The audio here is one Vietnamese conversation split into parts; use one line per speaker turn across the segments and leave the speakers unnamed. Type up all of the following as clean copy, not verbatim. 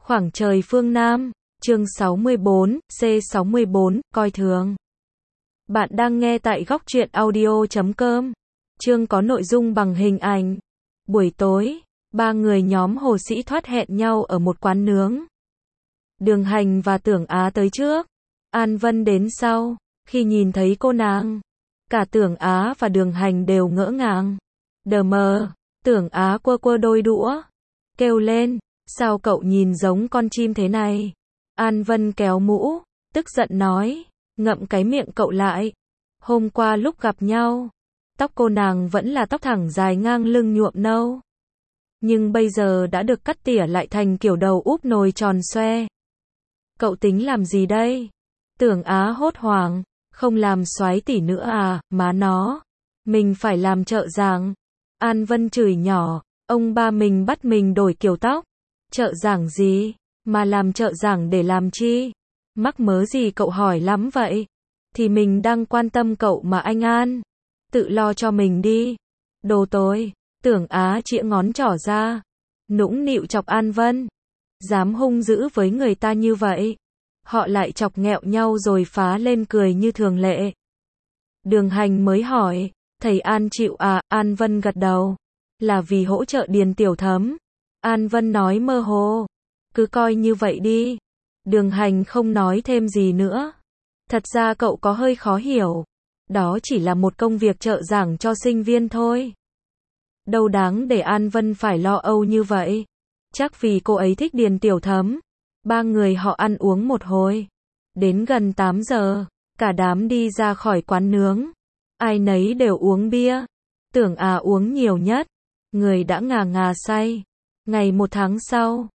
Khoảng trời phương Nam, chương 64, C64, coi thường. Bạn đang nghe tại góc truyện audio.com. Chương có nội dung bằng hình ảnh. Buổi tối, ba người nhóm Hồ Sĩ Thoát hẹn nhau ở một quán nướng. Đường Hành và Tưởng Á tới trước, An Vân đến sau. Khi nhìn thấy cô nàng, cả Tưởng Á và Đường Hành đều ngỡ ngàng. Đờ mờ, Tưởng Á quơ quơ đôi đũa, kêu lên, sao cậu nhìn giống con chim thế này? An Vân kéo mũ, tức giận nói, ngậm cái miệng cậu lại. Hôm qua lúc gặp nhau, tóc cô nàng vẫn là tóc thẳng dài ngang lưng nhuộm nâu. Nhưng bây giờ đã được cắt tỉa lại thành kiểu đầu úp nồi tròn xoe. Cậu tính làm gì đây? Tưởng Á hốt hoảng, không làm soái tỷ nữa à, má nó. Mình phải làm trợ giảng. An Vân chửi nhỏ, ông ba mình bắt mình đổi kiểu tóc. Trợ giảng gì? Mà làm trợ giảng để làm chi? Mắc mớ gì cậu hỏi lắm vậy? Thì mình đang quan tâm cậu mà anh An. Tự lo cho mình đi. Đồ tối, Tưởng Á chĩa ngón trỏ ra. Nũng nịu chọc An Vân. Dám hung dữ với người ta như vậy. Họ lại chọc nghẹo nhau rồi phá lên cười như thường lệ. Đường Hành mới hỏi, thầy An chịu à? An Vân gật đầu. Là vì hỗ trợ Điền Tiểu Thấm. An Vân nói mơ hồ. Cứ coi như vậy đi. Đường Hành không nói thêm gì nữa. Thật ra cậu có hơi khó hiểu. Đó chỉ là một công việc trợ giảng cho sinh viên thôi. Đâu đáng để An Vân phải lo âu như vậy. Chắc vì cô ấy thích Điền Tiểu Thấm. Ba người họ ăn uống một hồi. Đến gần 8 giờ, cả đám đi ra khỏi quán nướng. Ai nấy đều uống bia. Tưởng Á uống nhiều nhất. Người đã ngà ngà say. Ngày 1 tháng sau,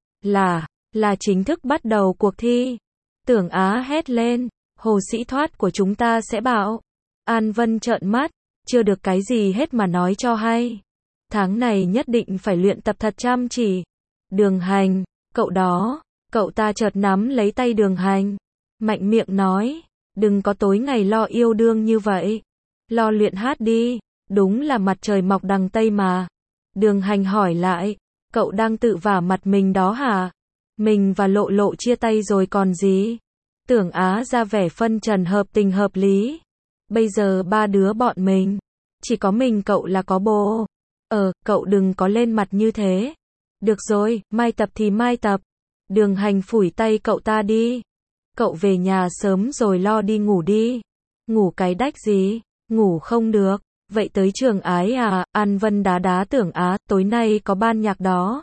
là chính thức bắt đầu cuộc thi. Tưởng Á hét lên, Hồ Sĩ Thoát của chúng ta sẽ bạo. An Vân trợn mắt, chưa được cái gì hết mà nói cho hay. Tháng này nhất định phải luyện tập thật chăm chỉ. Đường Hành, cậu đó, cậu ta chợt nắm lấy tay Đường Hành. Mạnh miệng nói, đừng có tối ngày lo yêu đương như vậy. Lo luyện hát đi, đúng là mặt trời mọc đằng Tây mà. Đường Hành hỏi lại, cậu đang tự vả mặt mình đó hả? Mình và Lộ Lộ chia tay rồi còn gì? Tưởng Á ra vẻ phân trần hợp tình hợp lý. Bây giờ ba đứa bọn mình, chỉ có mình cậu là có bồ. Cậu đừng có lên mặt như thế. Được rồi, mai tập thì mai tập. Đường Hành phủi tay cậu ta đi. Cậu về nhà sớm rồi lo đi ngủ đi. Ngủ cái đách gì? Ngủ không được. Vậy tới trường ái à? An Vân đá đá Tưởng Á, tối nay có ban nhạc đó.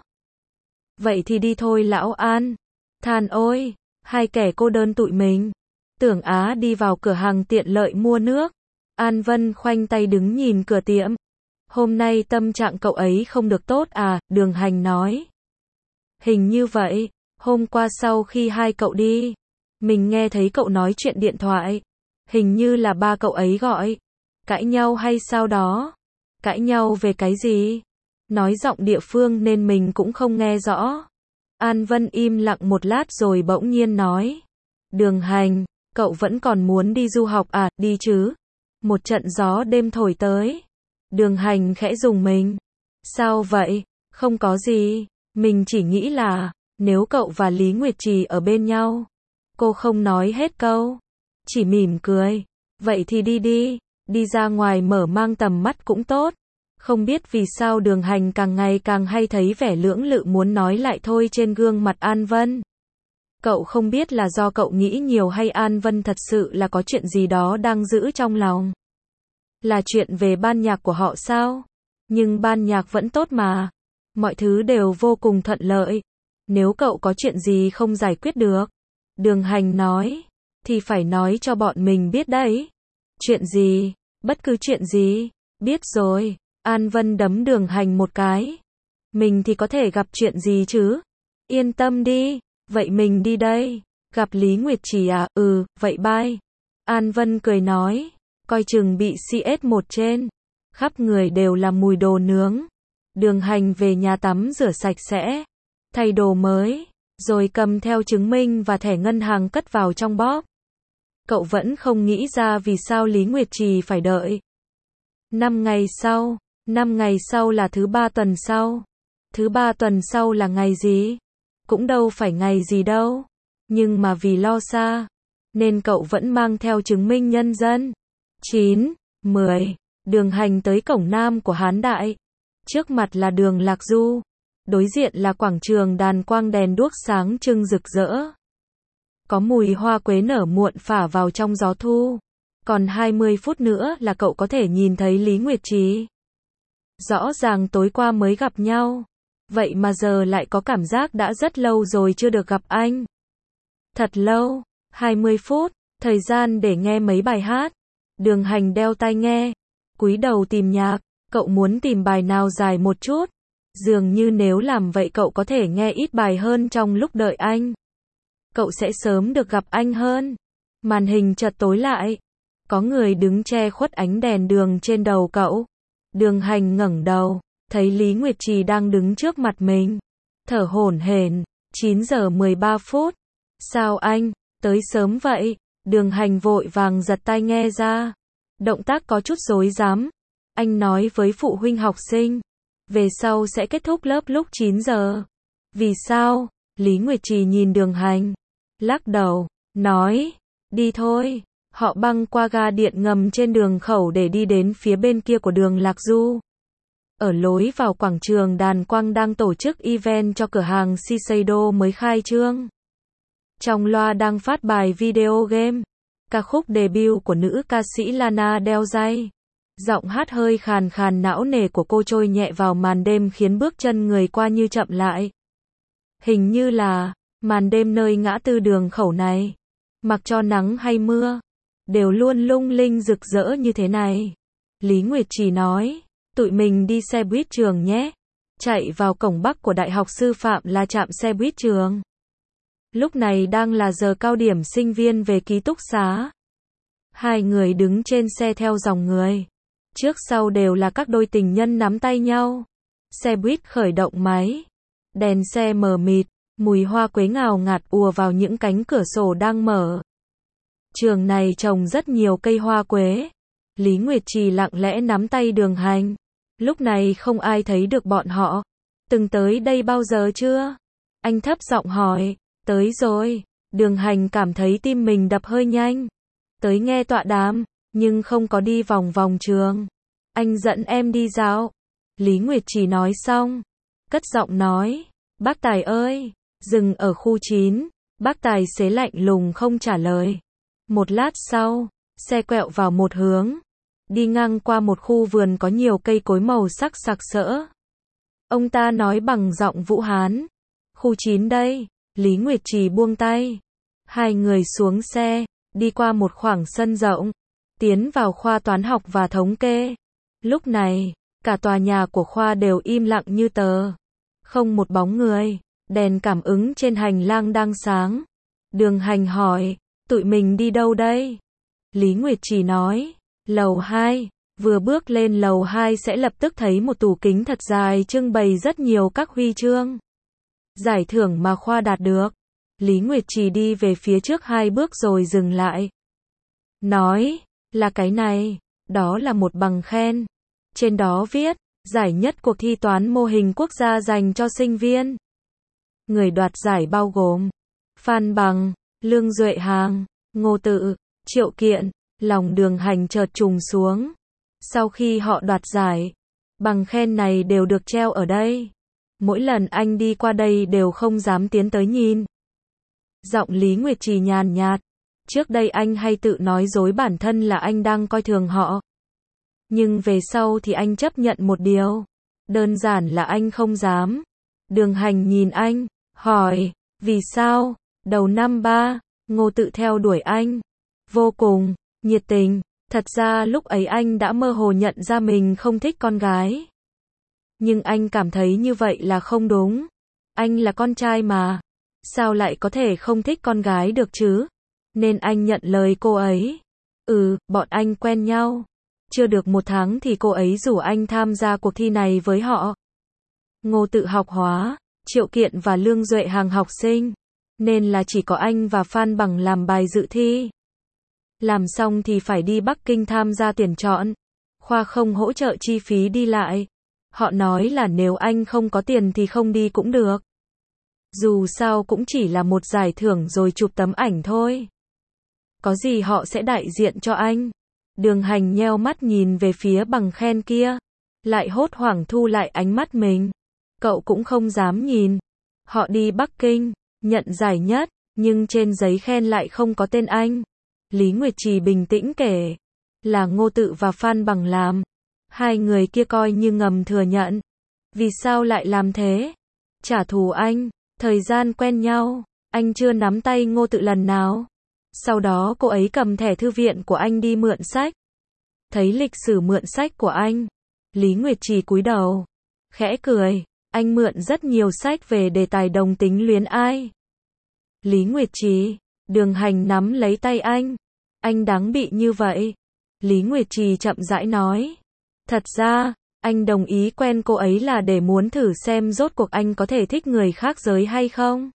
Vậy thì đi thôi lão An. Than ôi, hai kẻ cô đơn tụi mình. Tưởng Á đi vào cửa hàng tiện lợi mua nước. An Vân khoanh tay đứng nhìn cửa tiệm. Hôm nay tâm trạng cậu ấy không được tốt à? Đường Hành nói. Hình như vậy, hôm qua sau khi hai cậu đi, mình nghe thấy cậu nói chuyện điện thoại. Hình như là ba cậu ấy gọi. Cãi nhau hay sao đó? Cãi nhau về cái gì? Nói giọng địa phương nên mình cũng không nghe rõ. An Vân im lặng một lát rồi bỗng nhiên nói. Đường Hành, cậu vẫn còn muốn đi du học à? Đi chứ. Một trận gió đêm thổi tới. Đường Hành khẽ rùng mình. Sao vậy? Không có gì. Mình chỉ nghĩ là, nếu cậu và Lý Nguyệt Trì ở bên nhau. Cô không nói hết câu. Chỉ mỉm cười. Vậy thì đi đi. Đi ra ngoài mở mang tầm mắt cũng tốt. Không biết vì sao Đường Hành càng ngày càng hay thấy vẻ lưỡng lự muốn nói lại thôi trên gương mặt An Vân. Cậu không biết là do cậu nghĩ nhiều hay An Vân thật sự là có chuyện gì đó đang giữ trong lòng. Là chuyện về ban nhạc của họ sao? Nhưng ban nhạc vẫn tốt mà. Mọi thứ đều vô cùng thuận lợi. Nếu cậu có chuyện gì không giải quyết được, Đường Hành nói, thì phải nói cho bọn mình biết đấy. Chuyện gì? Bất cứ chuyện gì? Biết rồi. An Vân đấm Đường Hành một cái. Mình thì có thể gặp chuyện gì chứ? Yên tâm đi. Vậy mình đi đây. Gặp Lý Nguyệt Trì à? Vậy bye. An Vân cười nói. Coi chừng bị CS1 trên. Khắp người đều là mùi đồ nướng. Đường Hành về nhà tắm rửa sạch sẽ. Thay đồ mới. Rồi cầm theo chứng minh và thẻ ngân hàng cất vào trong bóp. Cậu vẫn không nghĩ ra vì sao Lý Nguyệt Trì phải đợi. 5 ngày sau. 5 ngày sau là thứ 3 tuần sau. Thứ 3 tuần sau là ngày gì? cũng đâu phải ngày gì đâu. Nhưng mà vì lo xa, nên cậu vẫn mang theo chứng minh nhân dân. 9, 10. Đường hành tới cổng nam của Hán Đại. Trước mặt là đường Lạc Du. Đối diện là quảng trường đàn quang đèn đuốc sáng trưng rực rỡ. Có mùi hoa quế nở muộn phả vào trong gió thu. Còn 20 phút nữa là cậu có thể nhìn thấy Lý Nguyệt Trì. Rõ ràng tối qua mới gặp nhau. Vậy mà giờ lại có cảm giác đã rất lâu rồi chưa được gặp anh. Thật lâu, 20 phút, thời gian để nghe mấy bài hát. Đường hành đeo tai nghe, cúi đầu tìm nhạc, cậu muốn tìm bài nào dài một chút. Dường như nếu làm vậy cậu có thể nghe ít bài hơn trong lúc đợi anh. Cậu sẽ sớm được gặp anh hơn. Màn hình chợt tối lại. Có người đứng che khuất ánh đèn đường trên đầu cậu. Đường hành ngẩng đầu, thấy Lý Nguyệt Trì đang đứng trước mặt mình. Thở hổn hển, 9 giờ 13 phút. Sao anh, tới sớm vậy? Đường hành vội vàng giật tai nghe ra. Động tác có chút rối rắm. Anh nói với phụ huynh học sinh. Về sau sẽ kết thúc lớp lúc 9 giờ. Vì sao? Lý Nguyệt Trì nhìn đường hành. Lắc đầu, nói. Đi thôi. Họ băng qua ga điện ngầm trên đường khẩu để đi đến phía bên kia của đường Lạc Du. Ở lối vào quảng trường đàn quang đang tổ chức event cho cửa hàng Shiseido mới khai trương. Trong loa đang phát bài video game. Ca khúc debut của nữ ca sĩ Lana Del Rey. Giọng hát hơi khàn khàn não nề của cô trôi nhẹ vào màn đêm khiến bước chân người qua như chậm lại. Hình như là màn đêm nơi ngã tư đường khẩu này. Mặc cho nắng hay mưa, đều luôn lung linh rực rỡ như thế này. Lý Nguyệt Trì nói, tụi mình đi xe buýt trường nhé. Chạy vào cổng bắc của Đại học Sư phạm là trạm xe buýt trường. Lúc này đang là giờ cao điểm sinh viên về ký túc xá. Hai người đứng trên xe theo dòng người. Trước sau đều là các đôi tình nhân nắm tay nhau. Xe buýt khởi động máy. Đèn xe mờ mịt, mùi hoa quế ngào ngạt ùa vào những cánh cửa sổ đang mở. Trường này trồng rất nhiều cây hoa quế. Lý Nguyệt Trì lặng lẽ nắm tay đường hành. Lúc này không ai thấy được bọn họ. Từng tới đây bao giờ chưa? Anh thấp giọng hỏi. Tới rồi. Đường hành cảm thấy tim mình đập hơi nhanh. Tới nghe tọa đàm, nhưng không có đi vòng vòng trường. Anh dẫn em đi dạo. Lý Nguyệt Trì nói xong. Cất giọng nói. Bác Tài ơi. Dừng ở khu 9. Bác Tài xế lạnh lùng không trả lời. Một lát sau, xe quẹo vào một hướng. Đi ngang qua một khu vườn có nhiều cây cối màu sắc sặc sỡ. Ông ta nói bằng giọng Vũ Hán. Khu 9 đây. Lý Nguyệt Trì buông tay. Hai người xuống xe, đi qua một khoảng sân rộng. Tiến vào khoa toán học và thống kê. Lúc này, cả tòa nhà của khoa đều im lặng như tờ. Không một bóng người. Đèn cảm ứng trên hành lang đang sáng. Đường hành hỏi, tụi mình đi đâu đây? Lý Nguyệt Trì nói, lầu 2. Vừa bước lên lầu 2 sẽ lập tức thấy một tủ kính thật dài trưng bày rất nhiều các huy chương. Giải thưởng mà khoa đạt được. Lý Nguyệt Trì đi về phía trước 2 bước rồi dừng lại. Nói, là cái này. Đó là một bằng khen. Trên đó viết, giải nhất cuộc thi toán mô hình quốc gia dành cho sinh viên. Người đoạt giải bao gồm Phan Bằng, Lương Duệ Hàng, Ngô Tự, Triệu Kiện. Lòng đường hành chợt trùng xuống. Sau khi họ đoạt giải, bằng khen này đều được treo ở đây. Mỗi lần anh đi qua đây đều không dám tiến tới nhìn. Giọng Lý Nguyệt Trì nhàn nhạt. Trước đây anh hay tự nói dối bản thân là anh đang coi thường họ. Nhưng về sau thì anh chấp nhận một điều. Đơn giản là anh không dám. Đường hành nhìn anh, hỏi, vì sao? Đầu năm 3, Ngô Tự theo đuổi anh. Vô cùng, nhiệt tình. Thật ra lúc ấy anh đã mơ hồ nhận ra mình không thích con gái. Nhưng anh cảm thấy như vậy là không đúng. Anh là con trai mà. Sao lại có thể không thích con gái được chứ? Nên anh nhận lời cô ấy. Bọn anh quen nhau. Chưa được 1 tháng thì cô ấy rủ anh tham gia cuộc thi này với họ. Ngô Tự học hóa, Triệu Kiện và Lương Duệ Hàng học sinh. Nên là chỉ có anh và Phan Bằng làm bài dự thi. Làm xong thì phải đi Bắc Kinh tham gia tuyển chọn. Khoa không hỗ trợ chi phí đi lại. Họ nói là nếu anh không có tiền thì không đi cũng được. Dù sao cũng chỉ là một giải thưởng rồi chụp tấm ảnh thôi. Có gì họ sẽ đại diện cho anh. Đường Hành nheo mắt nhìn về phía bằng khen kia. Lại hốt hoảng thu lại ánh mắt mình. Cậu cũng không dám nhìn. Họ đi Bắc Kinh, nhận giải nhất, nhưng trên giấy khen lại không có tên anh. Lý Nguyệt Trì bình tĩnh kể. Là Ngô Tự và Phan Bằng làm. Hai người kia coi như ngầm thừa nhận. Vì sao lại làm thế? Trả thù anh. Thời gian quen nhau, anh chưa nắm tay Ngô Tự lần nào. Sau đó cô ấy cầm thẻ thư viện của anh đi mượn sách. Thấy lịch sử mượn sách của anh. Lý Nguyệt Trì cúi đầu. Khẽ cười. Anh mượn rất nhiều sách về đề tài đồng tính luyến ai. Lý Nguyệt Trì. Đường Hành nắm lấy tay anh. Anh đáng bị như vậy. Lý Nguyệt Trì chậm rãi nói. Thật ra, anh đồng ý quen cô ấy là để muốn thử xem rốt cuộc anh có thể thích người khác giới hay không.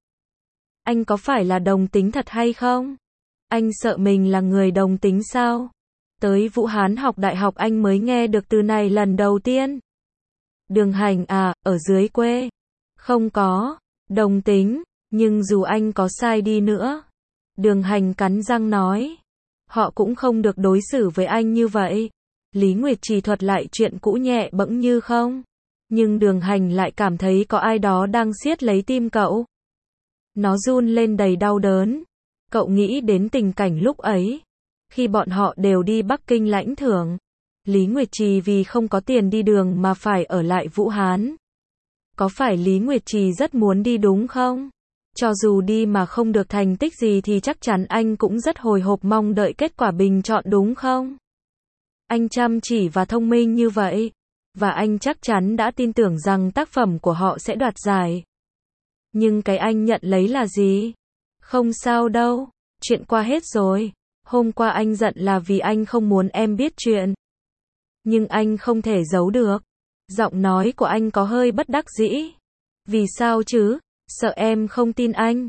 Anh có phải là đồng tính thật hay không? Anh sợ mình là người đồng tính sao? Tới Vũ Hán học đại học anh mới nghe được từ này lần đầu tiên. Đường Hành à, ở dưới quê. Không có, đồng tính, nhưng dù anh có sai đi nữa. Đường Hành cắn răng nói. Họ cũng không được đối xử với anh như vậy. Lý Nguyệt Trì thuật lại chuyện cũ nhẹ bẫng như không. Nhưng Đường Hành lại cảm thấy có ai đó đang siết lấy tim cậu. Nó run lên đầy đau đớn. Cậu nghĩ đến tình cảnh lúc ấy. Khi bọn họ đều đi Bắc Kinh lãnh thưởng. Lý Nguyệt Trì vì không có tiền đi đường mà phải ở lại Vũ Hán. Có phải Lý Nguyệt Trì rất muốn đi đúng không? Cho dù đi mà không được thành tích gì thì chắc chắn anh cũng rất hồi hộp mong đợi kết quả bình chọn đúng không? Anh chăm chỉ và thông minh như vậy. Và anh chắc chắn đã tin tưởng rằng tác phẩm của họ sẽ đoạt giải. Nhưng cái anh nhận lấy là gì? Không sao đâu. Chuyện qua hết rồi. Hôm qua anh giận là vì anh không muốn em biết chuyện. Nhưng anh không thể giấu được. Giọng nói của anh có hơi bất đắc dĩ. Vì sao chứ? Sợ em không tin anh.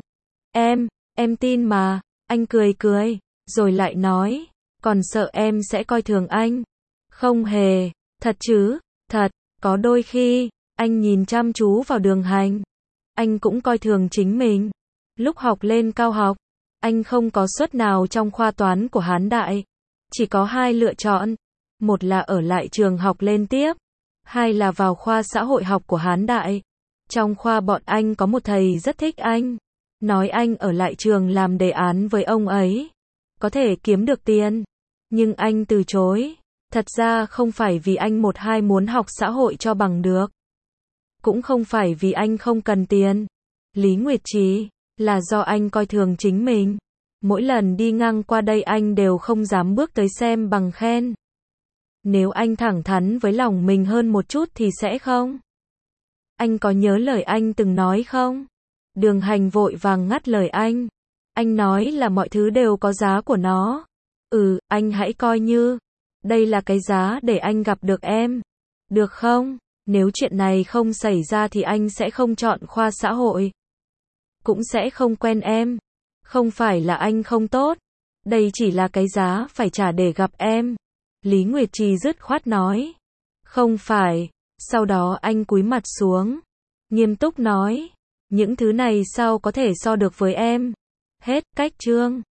Em tin mà. Anh cười cười. Rồi lại nói. Còn sợ em sẽ coi thường anh. Không hề. Thật chứ? Thật. Có đôi khi, anh nhìn chăm chú vào Đường Hành. Anh cũng coi thường chính mình. Lúc học lên cao học, anh không có suất nào trong khoa toán của Hán Đại. Chỉ có hai lựa chọn. Một là ở lại trường học lên tiếp. Hai là vào khoa xã hội học của Hán Đại. Trong khoa bọn anh có một thầy rất thích anh. Nói anh ở lại trường làm đề án với ông ấy. Có thể kiếm được tiền. Nhưng anh từ chối. Thật ra không phải vì anh một hai muốn học xã hội cho bằng được. Cũng không phải vì anh không cần tiền. Lý Nguyệt Trì, là do anh coi thường chính mình. Mỗi lần đi ngang qua đây anh đều không dám bước tới xem bằng khen. Nếu anh thẳng thắn với lòng mình hơn một chút thì sẽ không. Anh có nhớ lời anh từng nói không? Đường Hành vội vàng ngắt lời anh. Anh nói là mọi thứ đều có giá của nó. Anh hãy coi như đây là cái giá để anh gặp được em. Được không? Nếu chuyện này không xảy ra thì anh sẽ không chọn khoa xã hội. Cũng sẽ không quen em. Không phải là anh không tốt. Đây chỉ là cái giá phải trả để gặp em. Lý Nguyệt Trì dứt khoát nói. Không phải. Sau đó anh cúi mặt xuống. Nghiêm túc nói. Những thứ này sao có thể so được với em. Hết cách chương.